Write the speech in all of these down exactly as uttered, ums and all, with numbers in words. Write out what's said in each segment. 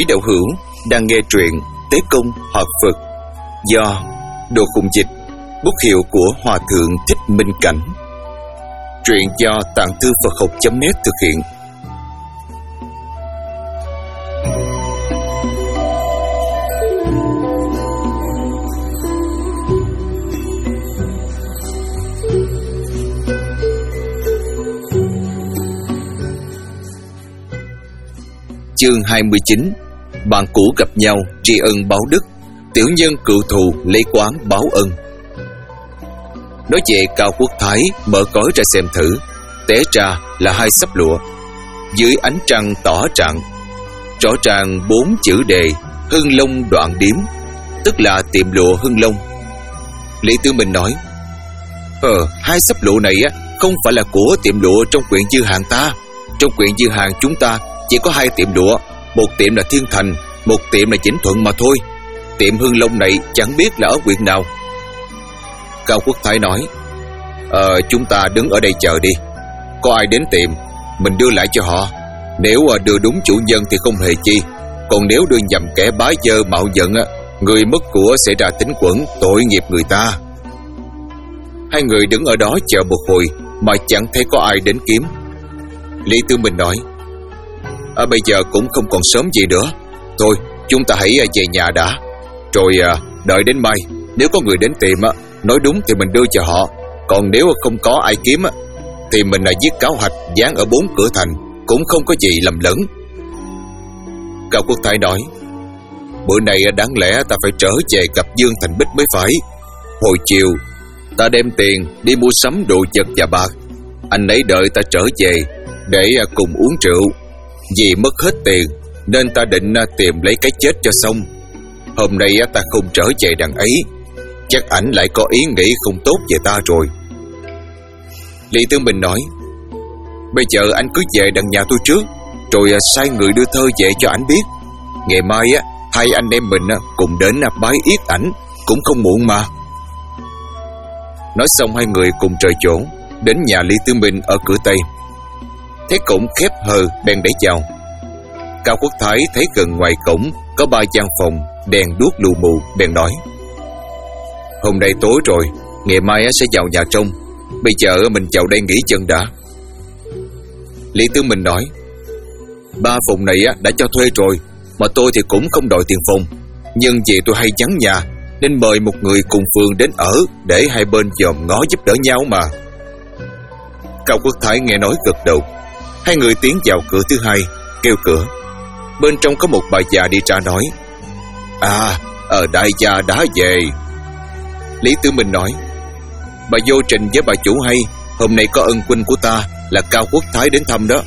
Quý đạo hữu đang nghe truyện Tế Công Hợp Phật do Đồ Khùng Dịch, bút hiệu của Hòa Thượng Thích Minh Cảnh. Truyện do Tạng Thư Phật Học chấm net thực hiện. Chương hai mươi chín. Bạn cũ gặp nhau, tri ân báo đức, tiểu nhân cựu thù lấy quán báo ân. Nói về Cao Quốc Thái, mở cõi ra xem thử, té ra là hai xấp lụa. Dưới ánh trăng tỏ trạng, rõ ràng bốn chữ đề Hưng Long Đoạn Điếm, tức là tiệm lụa Hưng Long. Lý Tư Minh nói: Ờ, hai xấp lụa này á không phải là của tiệm lụa trong quyện Dư Hàng ta. Trong quyện Dư Hàng chúng ta chỉ có hai tiệm lụa, một tiệm là Thiên Thành, một tiệm là Vĩnh Thuận mà thôi. Tiệm Hưng Long này chẳng biết là ở huyện nào. Cao Quốc Thái nói: Ờ, chúng ta đứng ở đây chờ đi. Có ai đến tiệm, mình đưa lại cho họ. Nếu đưa đúng chủ nhân thì không hề chi, còn nếu đưa nhầm kẻ bá dơ mạo giận, người mất của sẽ ra tính quẩn, tội nghiệp người ta. Hai người đứng ở đó chờ một hồi mà chẳng thấy có ai đến kiếm. Lý Tư Minh nói: À, bây giờ cũng không còn sớm gì nữa. Thôi chúng ta hãy về nhà đã, rồi đợi đến mai. Nếu có người đến tìm, nói đúng thì mình đưa cho họ. Còn nếu không có ai kiếm thì mình viết cáo hạch dán ở bốn cửa thành, cũng không có gì lầm lẫn. Cao Quốc Thái nói: Bữa nay đáng lẽ ta phải trở về gặp Dương Thành Bích mới phải. Hồi chiều ta đem tiền đi mua sắm đồ vật và bạc. Anh ấy đợi ta trở về để cùng uống rượu. Vì mất hết tiền nên ta định tìm lấy cái chết cho xong. Hôm nay ta không trở về đằng ấy, chắc ảnh lại có ý nghĩ không tốt về ta rồi. Lý Tư Minh nói: Bây giờ anh cứ về đằng nhà tôi trước, rồi sai người đưa thơ về cho ảnh biết. Ngày mai hai anh em mình cùng đến bái yết ảnh, cũng không muộn mà. Nói xong hai người cùng rời chỗ, đến nhà Lý Tư Minh ở cửa Tây. Thấy cổng khép hờ bèn đẩy vào. Cao Quốc Thái thấy gần ngoài cổng có ba gian phòng, đèn đuốc lù mù, bèn nói: Hôm nay tối rồi, ngày mai sẽ vào nhà trong. Bây giờ mình vào đây nghỉ chân đã. Lý Tư Minh nói: Ba phòng này đã cho thuê rồi, mà tôi thì cũng không đòi tiền phòng. Nhưng vì tôi hay vắng nhà nên mời một người cùng phường đến ở, để hai bên dòm ngó giúp đỡ nhau mà. Cao Quốc Thái nghe nói gật đầu. Hai người tiến vào cửa thứ hai, kêu cửa. Bên trong có một bà già đi ra nói: À, ở đại gia đã về. Lý Tư Minh nói: Bà vô trình với bà chủ hay, hôm nay có ân huynh của ta là Cao Quốc Thái đến thăm đó.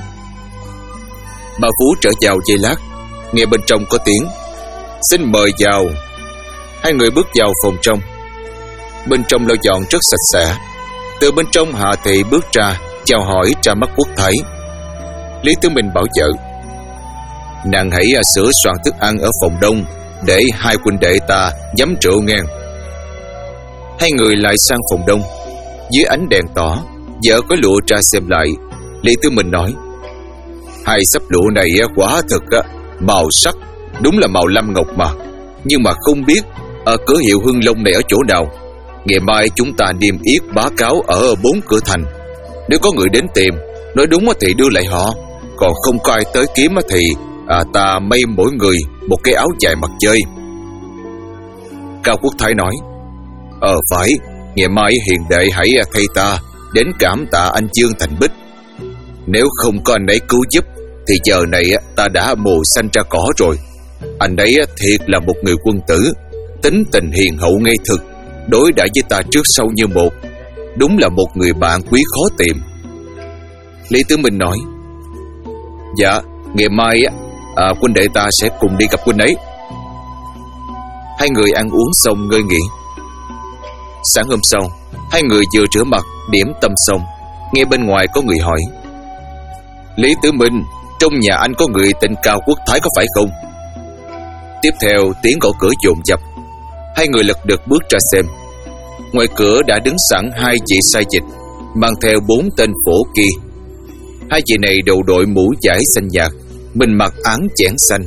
Bà Phú trở vào giây lát, nghe bên trong có tiếng: Xin mời vào. Hai người bước vào phòng trong. Bên trong lau dọn rất sạch sẽ. Từ bên trong Hạ Thị bước ra, chào hỏi ra mắt Quốc Thái. Lý Tư Minh bảo vợ: Nàng hãy sửa soạn thức ăn ở phòng đông, để hai huynh đệ ta nhắm rượu nghe. Hai người lại sang phòng đông. Dưới ánh đèn tỏ, vợ có lụa ra xem lại. Lý Tư Minh nói: Hai xấp lụa này quá thật đó, màu sắc đúng là màu lam ngọc mà. Nhưng mà không biết ở cửa hiệu Hưng Long này ở chỗ nào. Ngày mai chúng ta niêm yết báo cáo ở bốn cửa thành. Nếu có người đến tìm, nói đúng thì đưa lại họ. Còn không có ai tới kiếm thì à, ta may mỗi người một cái áo dài mặc chơi. Cao Quốc Thái nói: Ờ phải, ngày mai hiền đệ hãy thay ta đến cảm tạ anh Dương Thành Bích. Nếu không có anh ấy cứu giúp thì giờ này ta đã mồ xanh ra cỏ rồi. Anh ấy thiệt là một người quân tử, tính tình hiền hậu ngây thực, đối đãi với ta trước sau như một. Đúng là một người bạn quý khó tìm. Lý Tư Minh nói: Dạ, ngày mai à, huynh đệ ta sẽ cùng đi gặp huynh ấy. Hai người ăn uống xong ngơi nghỉ. Sáng hôm sau, hai người vừa rửa mặt điểm tâm xong, nghe bên ngoài có người hỏi: Lý Tử Minh, trong nhà anh có người tên Cao Quốc Thái có phải không? Tiếp theo tiếng gõ cửa dồn dập. Hai người lật đật bước ra xem. Ngoài cửa đã đứng sẵn hai vị sai dịch, mang theo bốn tên phổ kỳ. Hai vị này đầu đội mũ vải xanh nhạt, mình mặc áo chẽn xanh,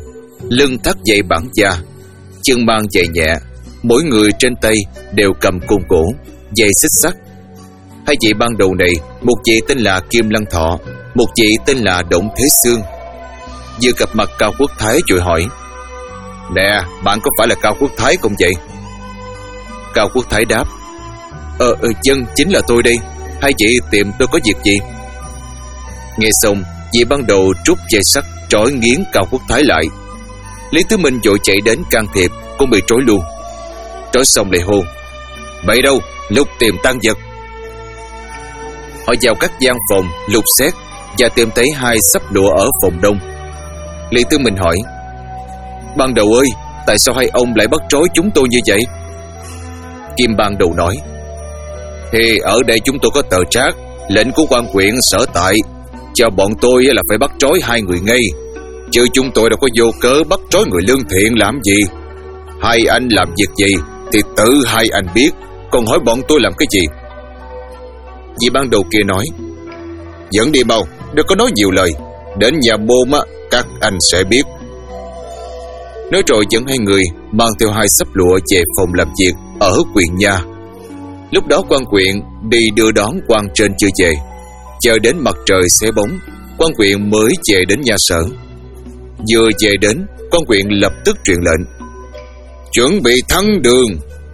lưng thắt dây bản da, chân mang giày nhẹ, mỗi người trên tay đều cầm côn gỗ, dây xích sắt. Hai vị ban đầu này, một vị tên là Kim Lăng Thọ, một vị tên là Đổng Thế Sương. Vừa gặp mặt Cao Quốc Thái rồi hỏi: "Nè, bạn có phải là Cao Quốc Thái không vậy?" Cao Quốc Thái đáp: Ờ, ờ dân chính là tôi đây. Hai chị tìm tôi có việc gì?" Nghe xong, vị ban đầu trút dây sắt trói nghiến Cao Quốc Thái lại. Lý Tứ Minh vội chạy đến can thiệp, cũng bị trói luôn. Trói xong lại hô: "Vậy đâu, lục tìm tang vật." Họ vào các gian phòng lục xét và tìm thấy hai xấp lụa ở phòng đông. Lý Tứ Minh hỏi: "Ban đầu ơi, tại sao hai ông lại bắt trói chúng tôi như vậy?" Kim ban đầu nói: "Thì ở đây chúng tôi có tờ trác, lệnh của quan huyện sở tại, cho bọn tôi là phải bắt trói hai người ngay, chứ chúng tôi đâu có vô cớ bắt trói người lương thiện làm gì. Hai anh làm việc gì thì tự hai anh biết, còn hỏi bọn tôi làm cái gì?" Vị ban đầu kia nói: "Dẫn đi mau, đừng có nói nhiều lời, đến nhà môn á, các anh sẽ biết." Nói rồi dẫn hai người mang theo hai xấp lụa về phòng làm việc ở huyện nha. Lúc đó quan huyện đi đưa đón quan trên chưa về, chờ đến mặt trời xế bóng, quan huyện mới về đến nhà sở. Vừa về đến, quan huyện lập tức truyền lệnh: "Chuẩn bị thắng đường."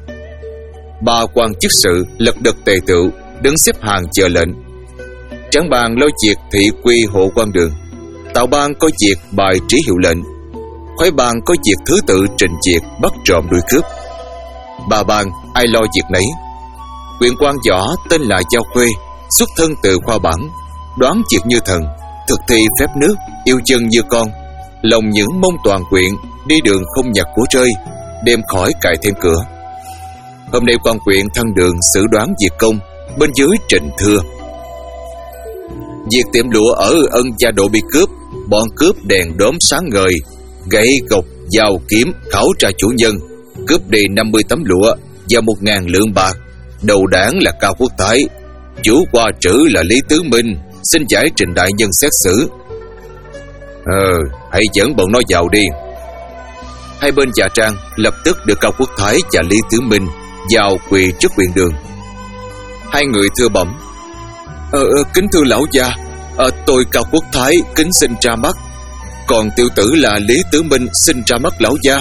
Ba quan chức sự lật đật tề tựu, đứng xếp hàng chờ lệnh. Tráng bang lo việc thị quy hộ quan đường, Tào bang có việc bài trí hiệu lệnh, Khoái bang có việc thứ tự trình việc bắt trộm đuổi cướp. Ba bang ai lo việc nấy. Huyện quan võ tên là Giao Khuê, xuất thân từ khoa bản, đoán việc như thần, thực thi phép nước, yêu dân như con, lòng những mong toàn quyện, đi đường không nhặt của rơi, đêm khỏi cài thêm cửa. Hôm nay quan quyện thăng đường xử đoán việc công, bên dưới trình thưa: "Việc tiệm lụa ở Ân Gia Độ bị cướp, bọn cướp đèn đốm sáng ngời, gậy gộc, dao kiếm khảo tra chủ nhân, cướp đi năm mươi tấm lụa và một ngàn lượng bạc. Đầu đảng là Cao Quốc Thái, chủ qua trữ là Lý Tứ Minh, xin giải trình đại nhân xét xử." "Ờ, hãy dẫn bọn nó vào đi." Hai bên dạ trang lập tức được Cao Quốc Thái và Lý Tứ Minh vào quỳ trước huyện đường. Hai người thưa bẩm: Ờ, kính thưa lão gia, ờ, tôi Cao Quốc Thái kính xin ra mắt, còn tiểu tử là Lý Tứ Minh xin ra mắt lão gia."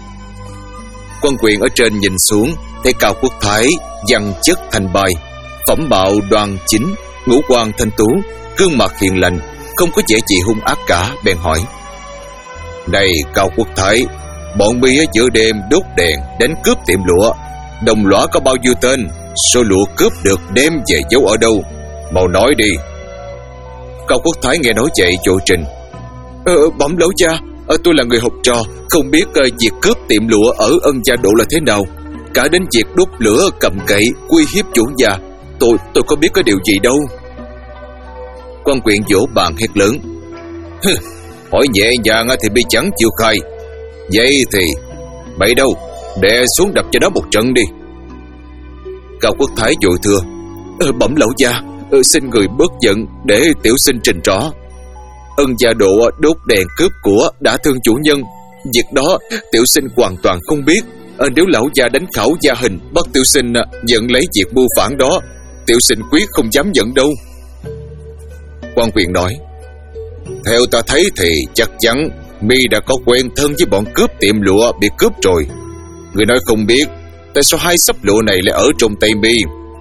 Quan quyền ở trên nhìn xuống, thấy Cao Quốc Thái văn chất thành bài, phẩm mạo đoan chính, ngũ quan thanh tú, gương mặt hiền lành, không có vẻ gì hung ác cả, bèn hỏi: "Này Cao Quốc Thái, bọn mi ở giữa đêm đốt đèn đánh cướp tiệm lụa, đồng lõa có bao nhiêu tên? Số lụa cướp được đem về giấu ở đâu? Mau nói đi." Cao Quốc Thái nghe nói vậy vội trình: Ờ, bẩm lão gia, ờ, tôi là người học trò, không biết uh, việc cướp tiệm lụa ở Ân Gia Độ là thế nào. Cả đến việc đốt lửa, cầm cậy, uy hiếp chủ nhà, tôi tôi có biết có điều gì đâu. Quan quyện vỗ bàn hét lớn: "Hỏi nhẹ nhàng thì bị chẳng chịu khai. Vậy thì bậy đâu, đè xuống đập cho nó một trận đi." Cao Quốc Thái vội thưa: ờ, "Bẩm lão gia, ờ, xin người bớt giận để tiểu sinh trình rõ. Ân Gia Độ đốt đèn cướp của đã thương chủ nhân, việc đó tiểu sinh hoàn toàn không biết. À, nếu lão gia đánh khảo gia hình bắt tiểu sinh à, nhận lấy việc mưu phản đó, tiểu sinh quyết không dám nhận đâu." Quan quyền nói: "Theo ta thấy thì chắc chắn mi đã có quen thân với bọn cướp tiệm lụa bị cướp rồi. Người nói không biết tại sao hai xấp lụa này lại ở trong tay mi?"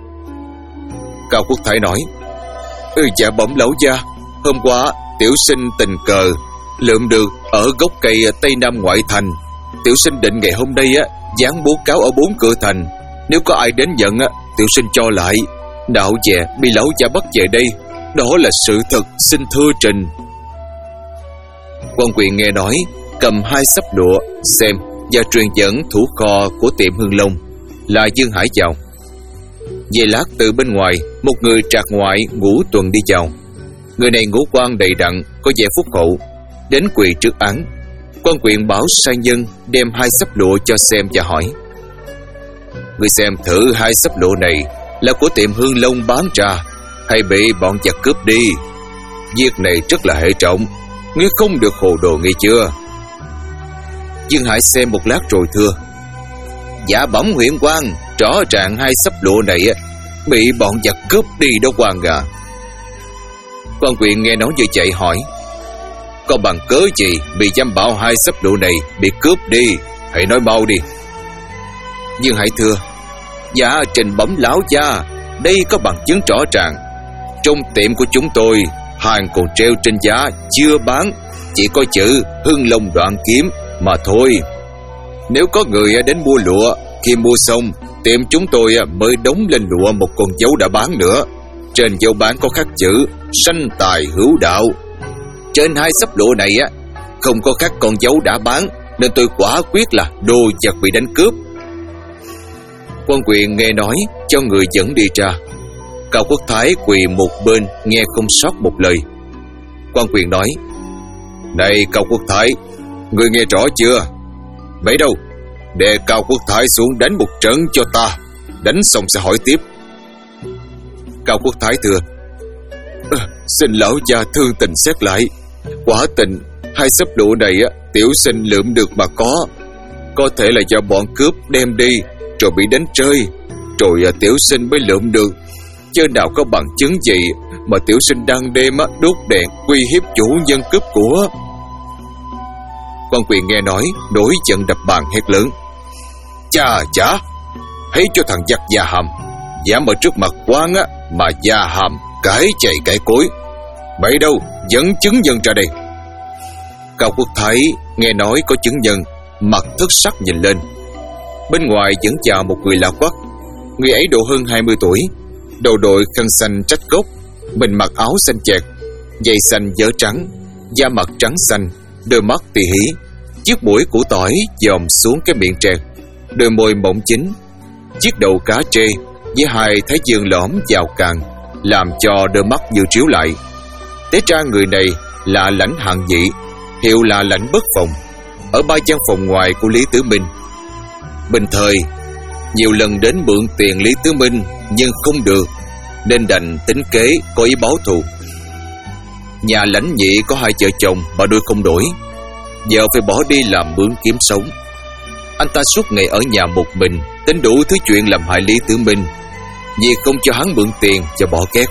Cao Quốc Thái nói: ừ, "Dạ bẩm lão gia, hôm qua tiểu sinh tình cờ lượm được ở gốc cây tây nam ngoại thành. Tiểu sinh định ngày hôm nay á dán bố cáo ở bốn cửa thành, nếu có ai đến nhận á, tiểu sinh cho lại. Đạo về bị lão gia bắt về đây, đó là sự thật, xin thưa trình." Quan quyền nghe nói, cầm hai xấp lụa xem và truyền dẫn thủ kho của tiệm Hương Long là Dương Hải vào. Về lát từ bên ngoài, một người trạc ngoại ngũ tuần đi vào. Người này ngũ quan đầy đặn, có vẻ phúc hậu, đến quỳ trước án. Quan quyền bảo sai nhân đem hai xấp lụa cho xem và hỏi: "Người xem thử hai xấp lụa này là của tiệm Hương Long bán ra, hay bị bọn giặc cướp đi? Việc này rất là hệ trọng, ngươi không được hồ đồ nghe chưa?" Dương Hải xem một lát rồi thưa: Dạ bẩm huyện quan, rõ ràng hai xấp lụa này bị bọn giặc cướp đi đó quan à. Quan huyện nghe nói như vậy hỏi: Có bằng cớ gì bị giam bảo hai xấp lụa này bị cướp đi? Hãy nói mau đi. Dương Hải thưa: Dạ trình bẩm lão gia, đây có bằng chứng rõ ràng. Trong tiệm của chúng tôi, hàng còn treo trên giá chưa bán, chỉ có chữ Hưng Long Đoạn Kiếm mà thôi. Nếu có người đến mua lụa, khi mua xong, tiệm chúng tôi mới đóng lên lụa một con dấu đã bán nữa. Trên dấu bán có khắc chữ Sanh Tài Hữu Đạo. Trên hai xấp lụa này á không có khắc con dấu đã bán, nên tôi quả quyết là đồ giặc bị đánh cướp. Quan huyện nghe nói, cho người dẫn đi ra. Cao Quốc Thái quỳ một bên nghe không sót một lời. Quan huyện nói: Này Cao Quốc Thái, người nghe rõ chưa? Vậy đâu, để Cao Quốc Thái xuống đánh một trận cho ta. Đánh xong sẽ hỏi tiếp. Cao Quốc Thái thưa: à, Xin lão gia thương tình xét lại. Quả tình hai xấp lụa này á, tiểu sinh lượm được mà có. Có thể là do bọn cướp đem đi rồi bị đánh rơi, rồi à, tiểu sinh mới lượm được. Chứ nào có bằng chứng gì mà tiểu sinh đang đêm á, đốt đèn uy hiếp chủ nhân cướp của. Quan quyền nghe nói, nổi giận đập bàn hét lớn: Chà chà, hãy cho thằng giặc già hàm dám ở trước mặt quan á mà già hàm cái chạy cái cối. Vậy đâu, dẫn chứng nhân ra đây. Cao Quốc Thái nghe nói có chứng nhân, mặt thất sắc nhìn lên. Bên ngoài vẫn chào một người lạ quắc. Người ấy độ hơn hai mươi tuổi, đầu đội khăn xanh trách cốc, mình mặc áo xanh chẹt, giày xanh dở trắng, da mặt trắng xanh, đôi mắt tì hí, chiếc mũi củ tỏi dòm xuống cái miệng trẹt, đôi môi mỏng chính, chiếc đầu cá trê với hai thái dương lõm vào càng, làm cho đôi mắt như chiếu lại. Té ra người này là Lãnh hạng nhị, hiệu là Lãnh Bất Phòng, ở ba gian phòng ngoài của Lý Tứ Minh. Bình thời nhiều lần đến mượn tiền Lý Tứ Minh nhưng không được, nên đành tính kế có ý báo thù. Nhà Lãnh nhị có hai vợ chồng mà đuôi không nổi, giờ phải bỏ đi làm mướn kiếm sống. Anh ta suốt ngày ở nhà một mình, tính đủ thứ chuyện làm hại Lý Tứ Minh, vì không cho hắn mượn tiền và bỏ két.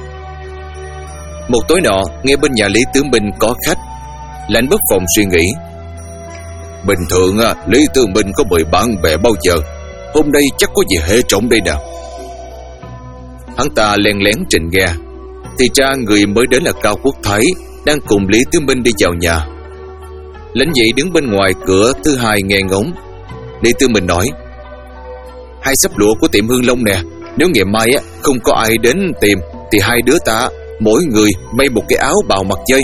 Một tối nọ, nghe bên nhà Lý Tứ Minh có khách, Lãnh Bất Phòng suy nghĩ: Bình thường Lý Tứ Minh có mời bạn bè bao giờ, hôm nay chắc có gì hệ trọng đây nào. Hắn ta len lén trình nghe, thì ra người mới đến là Cao Quốc Thái, đang cùng Lý Tứ Minh đi vào nhà. Lãnh nhị đứng bên ngoài cửa thứ hai nghe ngóng. Lý Tứ Minh nói: Hai xấp lụa của tiệm Hưng Long nè, nếu ngày mai á không có ai đến tìm thì hai đứa ta mỗi người may một cái áo bào mặc chơi.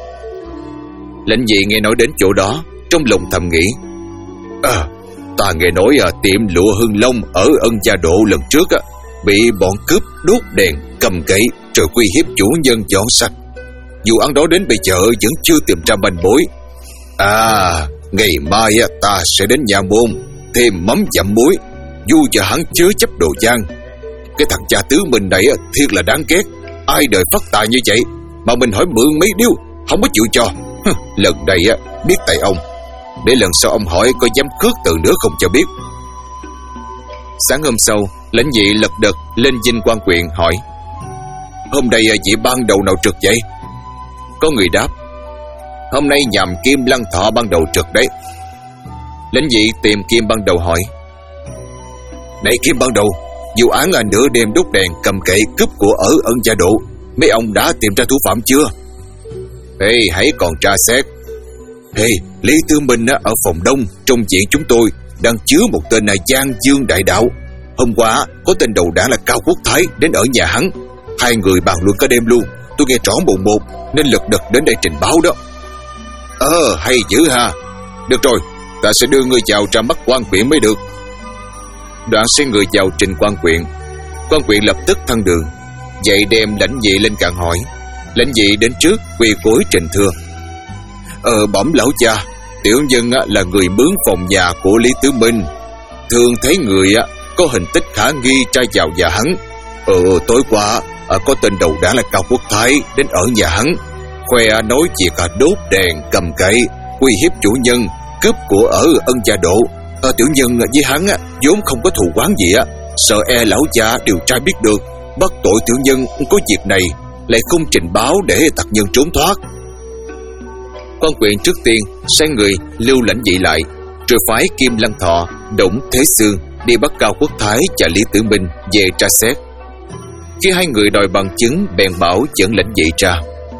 Lãnh nhị nghe nói đến chỗ đó, trong lòng thầm nghĩ: À, ta nghe nói à, tiệm lụa Hưng Long ở Ân Gia Độ lần trước á bị bọn cướp đốt đèn, cầm gậy rồi uy hiếp chủ nhân dọn sạch. Dù ăn đó đến bây giờ vẫn chưa tìm ra manh mối. À, ngày mai á, ta sẽ đến nhà môn thêm mắm dặm muối, dù cho hắn chớ chấp đồ gian. Cái thằng cha Tứ Minh này á, thiệt là đáng ghét. Ai đời phát tài như vậy mà mình hỏi mượn mấy điếu không có chịu cho. Lần này á, biết tại ông, để lần sau ông hỏi có dám khước từ nữa không cho biết. Sáng hôm sau, Lãnh nhị lật đật lên dinh quan huyện hỏi: Hôm nay vị ban đầu nào trực vậy? Có người đáp: Hôm nay nhằm Kim Lăng Thọ ban đầu trực đấy. Lãnh nhị tìm Kim ban đầu hỏi: Này Kim ban đầu, vụ án à, nửa đêm đốt đèn cầm kệ cướp của ở Ân Gia Độ, mấy ông đã tìm ra thủ phạm chưa? Ê, hãy còn tra xét. Ê, Lý Tứ Minh á, ở phòng đông trong viện chúng tôi đang chứa một tên là Giang Dương Đại Đạo. Hôm qua có tên đầu đảng là Cao Quốc Thái đến ở nhà hắn, hai người bàn luận cả đêm luôn. Tôi nghe rõ mồn một nên lật đật đến đây trình báo đó. Ờ, hay dữ ha. Được rồi, ta sẽ đưa ngươi vào ra mắt quan huyện mới được. Đoạn sai người vào trình quan huyện. Quan huyện lập tức thăng đường, dậy đem Lãnh nhị lên cạn hỏi. Lãnh nhị đến trước quỳ gối trình thưa: Ờ, bẩm lão cha, tiểu nhân á, là người mướn phòng nhà của Lý Tứ Minh. Thường thấy người á, có hình tích khả nghi tra vào nhà hắn. Ờ, tối qua à, có tên đầu đảng là Cao Quốc Thái đến ở nhà hắn, khoe nói việc à, đốt đèn cầm cậy, uy hiếp chủ nhân, cướp của ở Ân Gia Độ. à, Tiểu nhân với hắn á, vốn không có thù oán gì á, sợ e lão gia điều tra biết được, bắt tội tiểu nhân có việc này, lại không trình báo để tặc nhân trốn thoát. Quan Quyền trước tiên sai người lưu lãnh vị lại, rồi phái Kim Lăng Thọ, Đổng Thế Sương đi bắt Cao Quốc Thái và Lý Tử Minh về tra xét. Khi hai người đòi bằng chứng, bèn bảo dẫn lãnh vị ra.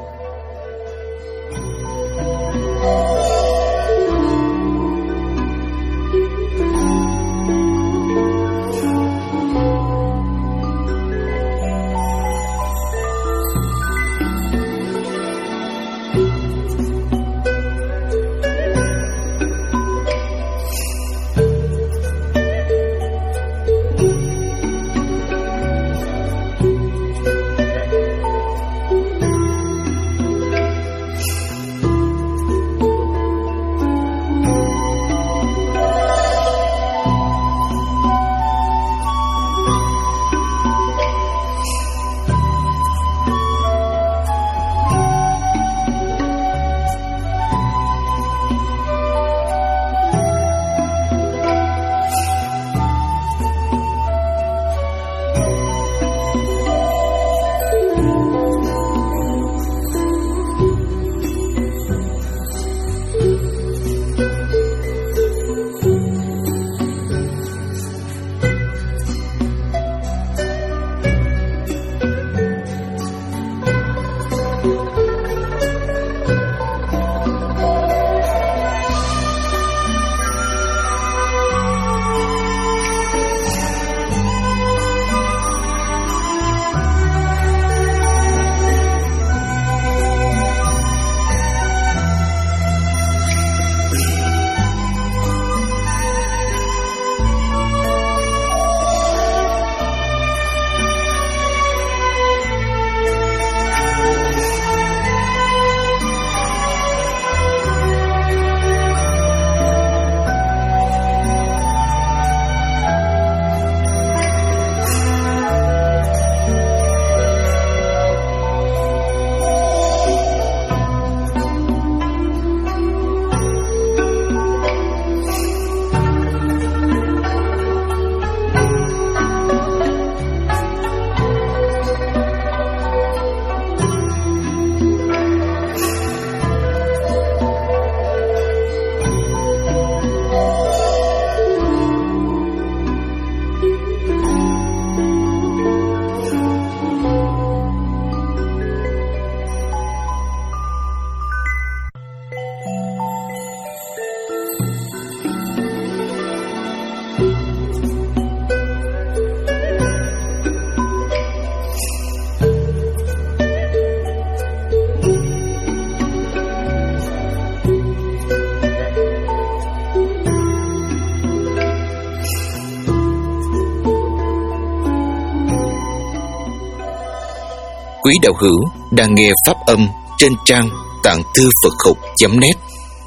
Quý đạo hữu đang nghe pháp âm trên trang tạng thư Phật học chấm net.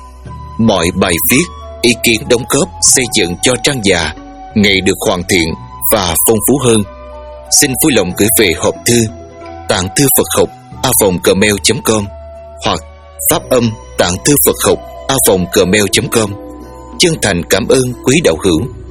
Mọi bài viết, ý kiến đóng góp xây dựng cho trang già ngày được hoàn thiện và phong phú hơn. Xin vui lòng gửi về hộp thư tạng thư Phật học a vòng gmail chấm com hoặc pháp âm tạng thư Phật học a vòng gmail chấm com. Chân thành cảm ơn quý đạo hữu.